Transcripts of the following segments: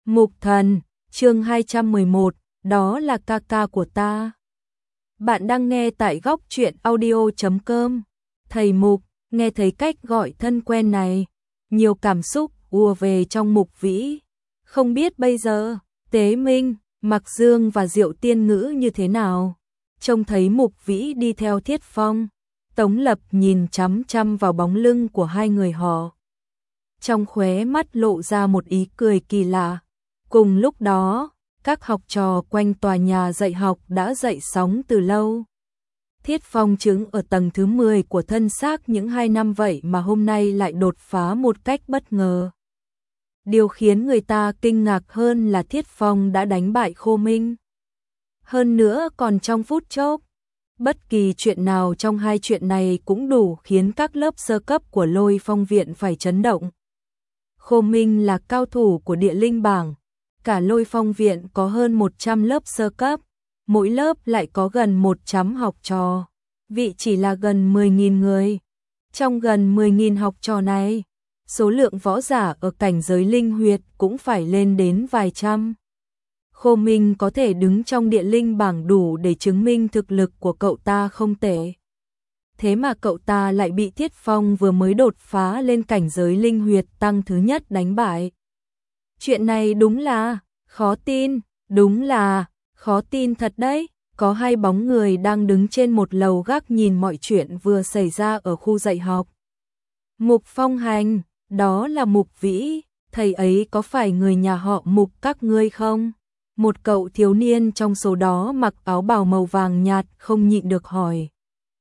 Mục Thần, chương 211, đó là ca ca của ta. Bạn đang nghe tại góc truyện audio.com. Thầy Mục, nghe thấy cách gọi thân quen này, nhiều cảm xúc ùa về trong Mục Vĩ. Không biết bây giờ, Tế Minh, Mặc Dương và Diệu Tiên Ngữ như thế nào. Trông thấy Mục Vĩ đi theo Thiết Phong, Tống Lập nhìn chăm chăm vào bóng lưng của hai người họ. Trong khóe mắt lộ ra một ý cười kỳ lạ. Cùng lúc đó, các học trò quanh tòa nhà dạy học đã dậy sóng từ lâu. Thiết Phong chứng ở tầng thứ 10 của thân xác những 2 năm vậy mà hôm nay lại đột phá một cách bất ngờ. Điều khiến người ta kinh ngạc hơn là Thiết Phong đã đánh bại Khô Minh. Hơn nữa còn trong phút chốc. Bất kỳ chuyện nào trong hai chuyện này cũng đủ khiến các lớp sơ cấp của Lôi Phong Viện phải chấn động. Khô Minh là cao thủ của địa linh bảng. Cả Lôi Phong Viện có hơn 100 lớp sơ cấp, mỗi lớp lại có gần 100 học trò, vị chỉ là gần 10.000 người. Trong gần 10.000 học trò này, số lượng võ giả ở cảnh giới linh huyệt cũng phải lên đến vài trăm. Khô Minh có thể đứng trong địa linh bảng đủ để chứng minh thực lực của cậu ta không tệ. Thế mà cậu ta lại bị Thiết Phong vừa mới đột phá lên cảnh giới linh huyệt tăng thứ nhất đánh bại. Chuyện này đúng là khó tin, đúng là khó tin thật đấy. Có hai bóng người đang đứng trên một lầu gác nhìn mọi chuyện vừa xảy ra ở khu dạy học. Mục Phong Hành, đó là Mục Vĩ, thầy ấy có phải người nhà họ Mục các ngươi không? Một cậu thiếu niên trong số đó mặc áo bào màu vàng nhạt không nhịn được hỏi.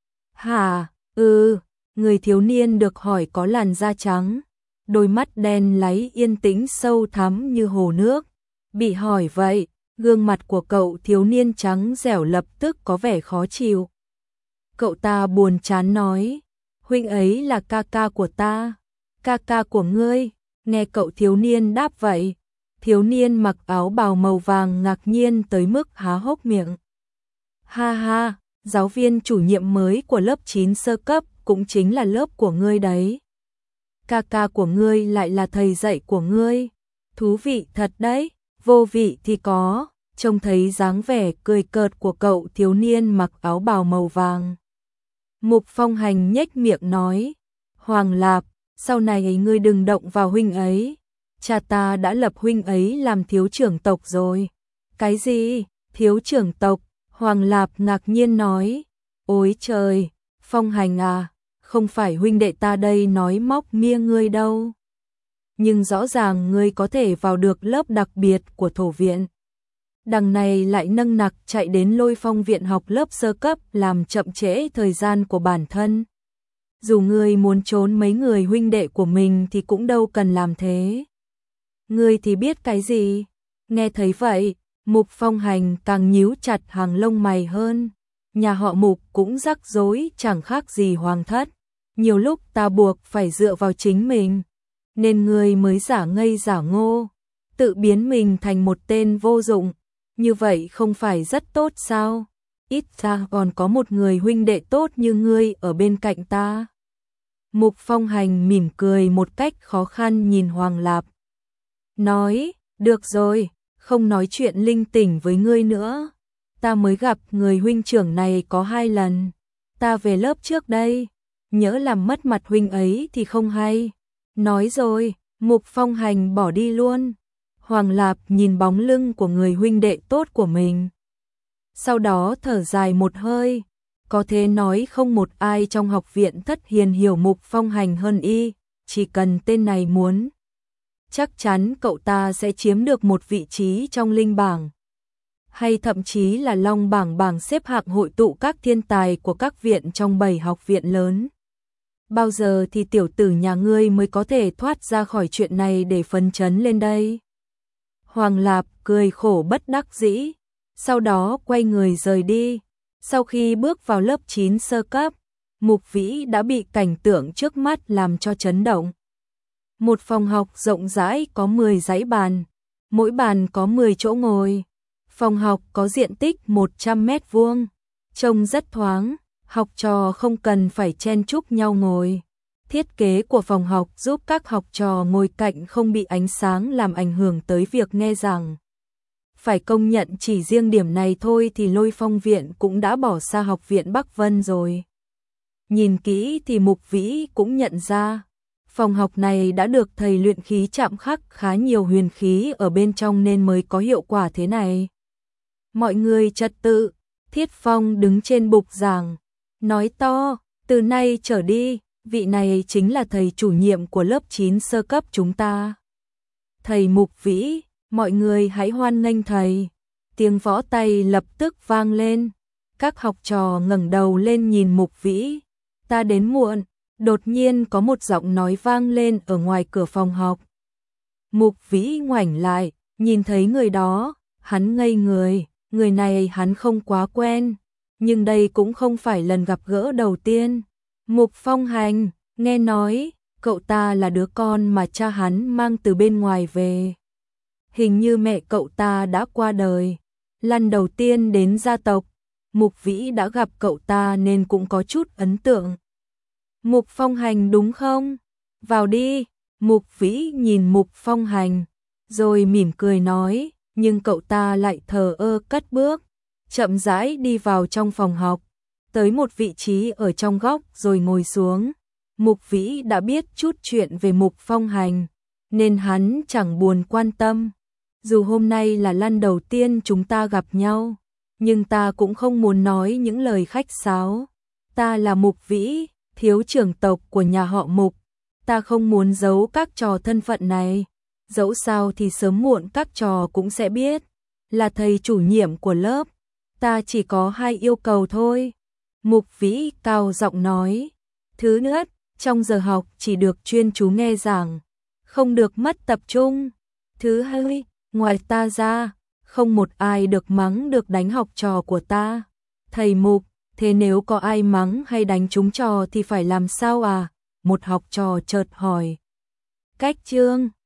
Hả, người thiếu niên được hỏi có làn da trắng, đôi mắt đen láy yên tĩnh sâu thẳm như hồ nước. Bị hỏi vậy, gương mặt của cậu thiếu niên trắng dẻo lập tức có vẻ khó chịu. Cậu ta buồn chán nói, huynh ấy là ca ca của ta. Ca ca của ngươi? Nghe cậu thiếu niên đáp vậy, thiếu niên mặc áo bào màu vàng ngạc nhiên tới mức há hốc miệng. Ha ha, giáo viên chủ nhiệm mới của lớp 9 sơ cấp cũng chính là lớp của ngươi đấy. Ca ca của ngươi lại là thầy dạy của ngươi. Thú vị thật đấy, vô vị thì có. Trông thấy dáng vẻ cười cợt của cậu thiếu niên mặc áo bào màu vàng. Mục Phong Hành nhếch miệng nói, Hoàng Lạp, sau này ngươi đừng động vào huynh ấy. Cha ta đã lập huynh ấy làm thiếu trưởng tộc rồi. Cái gì? Thiếu trưởng tộc? Hoàng Lạp ngạc nhiên nói, ôi trời, Phong Hành à, không phải huynh đệ ta đây nói móc mia ngươi đâu. Nhưng rõ ràng ngươi có thể vào được lớp đặc biệt của thổ viện. Đằng này lại nâng nặc chạy đến Lôi Phong Viện học lớp sơ cấp làm chậm trễ thời gian của bản thân. Dù ngươi muốn trốn mấy người huynh đệ của mình thì cũng đâu cần làm thế. Ngươi thì biết cái gì? Nghe thấy vậy, Mục Phong Hành càng nhíu chặt hàng lông mày hơn. Nhà họ Mục cũng rắc rối chẳng khác gì hoàng thất. Nhiều lúc ta buộc phải dựa vào chính mình, nên ngươi mới giả ngây giả ngô, tự biến mình thành một tên vô dụng. Như vậy không phải rất tốt sao? Ít ra còn có một người huynh đệ tốt như ngươi ở bên cạnh ta. Mục Phong Hành mỉm cười một cách khó khăn nhìn Hoàng Lạp. Nói, được rồi, không nói chuyện linh tinh với ngươi nữa. Ta mới gặp người huynh trưởng này có 2 lần. Ta về lớp trước đây, nhỡ làm mất mặt huynh ấy thì không hay. Nói rồi, Mục Phong Hành bỏ đi luôn. Hoàng Lạp nhìn bóng lưng của người huynh đệ tốt của mình. Sau đó thở dài một hơi. Có thể nói không một ai trong học viện Thất Hiền hiểu Mục Phong Hành hơn y. Chỉ cần tên này muốn, chắc chắn cậu ta sẽ chiếm được một vị trí trong linh bảng. Hay thậm chí là long bảng xếp hạng hội tụ các thiên tài của các viện trong 7 học viện lớn. Bao giờ thì tiểu tử nhà ngươi mới có thể thoát ra khỏi chuyện này để phấn chấn lên đây? Hoàng Lạp cười khổ bất đắc dĩ, sau đó quay người rời đi. Sau khi bước vào lớp 9 sơ cấp, Mục Vĩ đã bị cảnh tượng trước mắt làm cho chấn động. Một phòng học rộng rãi có 10 dãy bàn, mỗi bàn có 10 chỗ ngồi. Phòng học có diện tích 100 mét vuông, trông rất thoáng, học trò không cần phải chen chúc nhau ngồi. Thiết kế của phòng học giúp các học trò ngồi cạnh không bị ánh sáng làm ảnh hưởng tới việc nghe giảng. Phải công nhận chỉ riêng điểm này thôi thì Lôi Phong viện cũng đã bỏ xa học viện Bắc Vân rồi. Nhìn kỹ thì Mục Vĩ cũng nhận ra, phòng học này đã được thầy luyện khí chạm khắc khá nhiều huyền khí ở bên trong nên mới có hiệu quả thế này. Mọi người trật tự, Thiết Phong đứng trên bục giảng, nói to, từ nay trở đi, vị này chính là thầy chủ nhiệm của lớp 9 sơ cấp chúng ta. Thầy Mục Vĩ, mọi người hãy hoan nghênh thầy. Tiếng vỗ tay lập tức vang lên, các học trò ngẩng đầu lên nhìn Mục Vĩ. Ta đến muộn, đột nhiên có một giọng nói vang lên ở ngoài cửa phòng học. Mục Vĩ ngoảnh lại, nhìn thấy người đó, hắn ngây người, người này hắn không quá quen, nhưng đây cũng không phải lần gặp gỡ đầu tiên. Mục Phong Hành, nghe nói, cậu ta là đứa con mà cha hắn mang từ bên ngoài về. Hình như mẹ cậu ta đã qua đời. Lần đầu tiên đến gia tộc, Mục Vĩ đã gặp cậu ta nên cũng có chút ấn tượng. Mục Phong Hành đúng không? Vào đi. Mục Vĩ nhìn Mục Phong Hành, rồi mỉm cười nói, nhưng cậu ta lại thờ ơ cất bước, chậm rãi đi vào trong phòng học, tới một vị trí ở trong góc rồi ngồi xuống. Mục Vĩ đã biết chút chuyện về Mục Phong Hành, nên hắn chẳng buồn quan tâm. Dù hôm nay là lần đầu tiên chúng ta gặp nhau, nhưng ta cũng không muốn nói những lời khách sáo. Ta là Mục Vĩ, thiếu trưởng tộc của nhà họ Mục. Ta không muốn giấu các trò thân phận này. Dẫu sao thì sớm muộn các trò cũng sẽ biết. Là thầy chủ nhiệm của lớp. Ta chỉ có 2 yêu cầu thôi. Mục Vĩ cao giọng nói. Thứ nhất, trong giờ học chỉ được chuyên chú nghe giảng, không được mất tập trung. Thứ hai, ngoài ta ra, không một ai được mắng được đánh học trò của ta. Thầy Mục, thế nếu có ai mắng hay đánh trúng trò thì phải làm sao à? Một học trò chợt hỏi. Cách Trương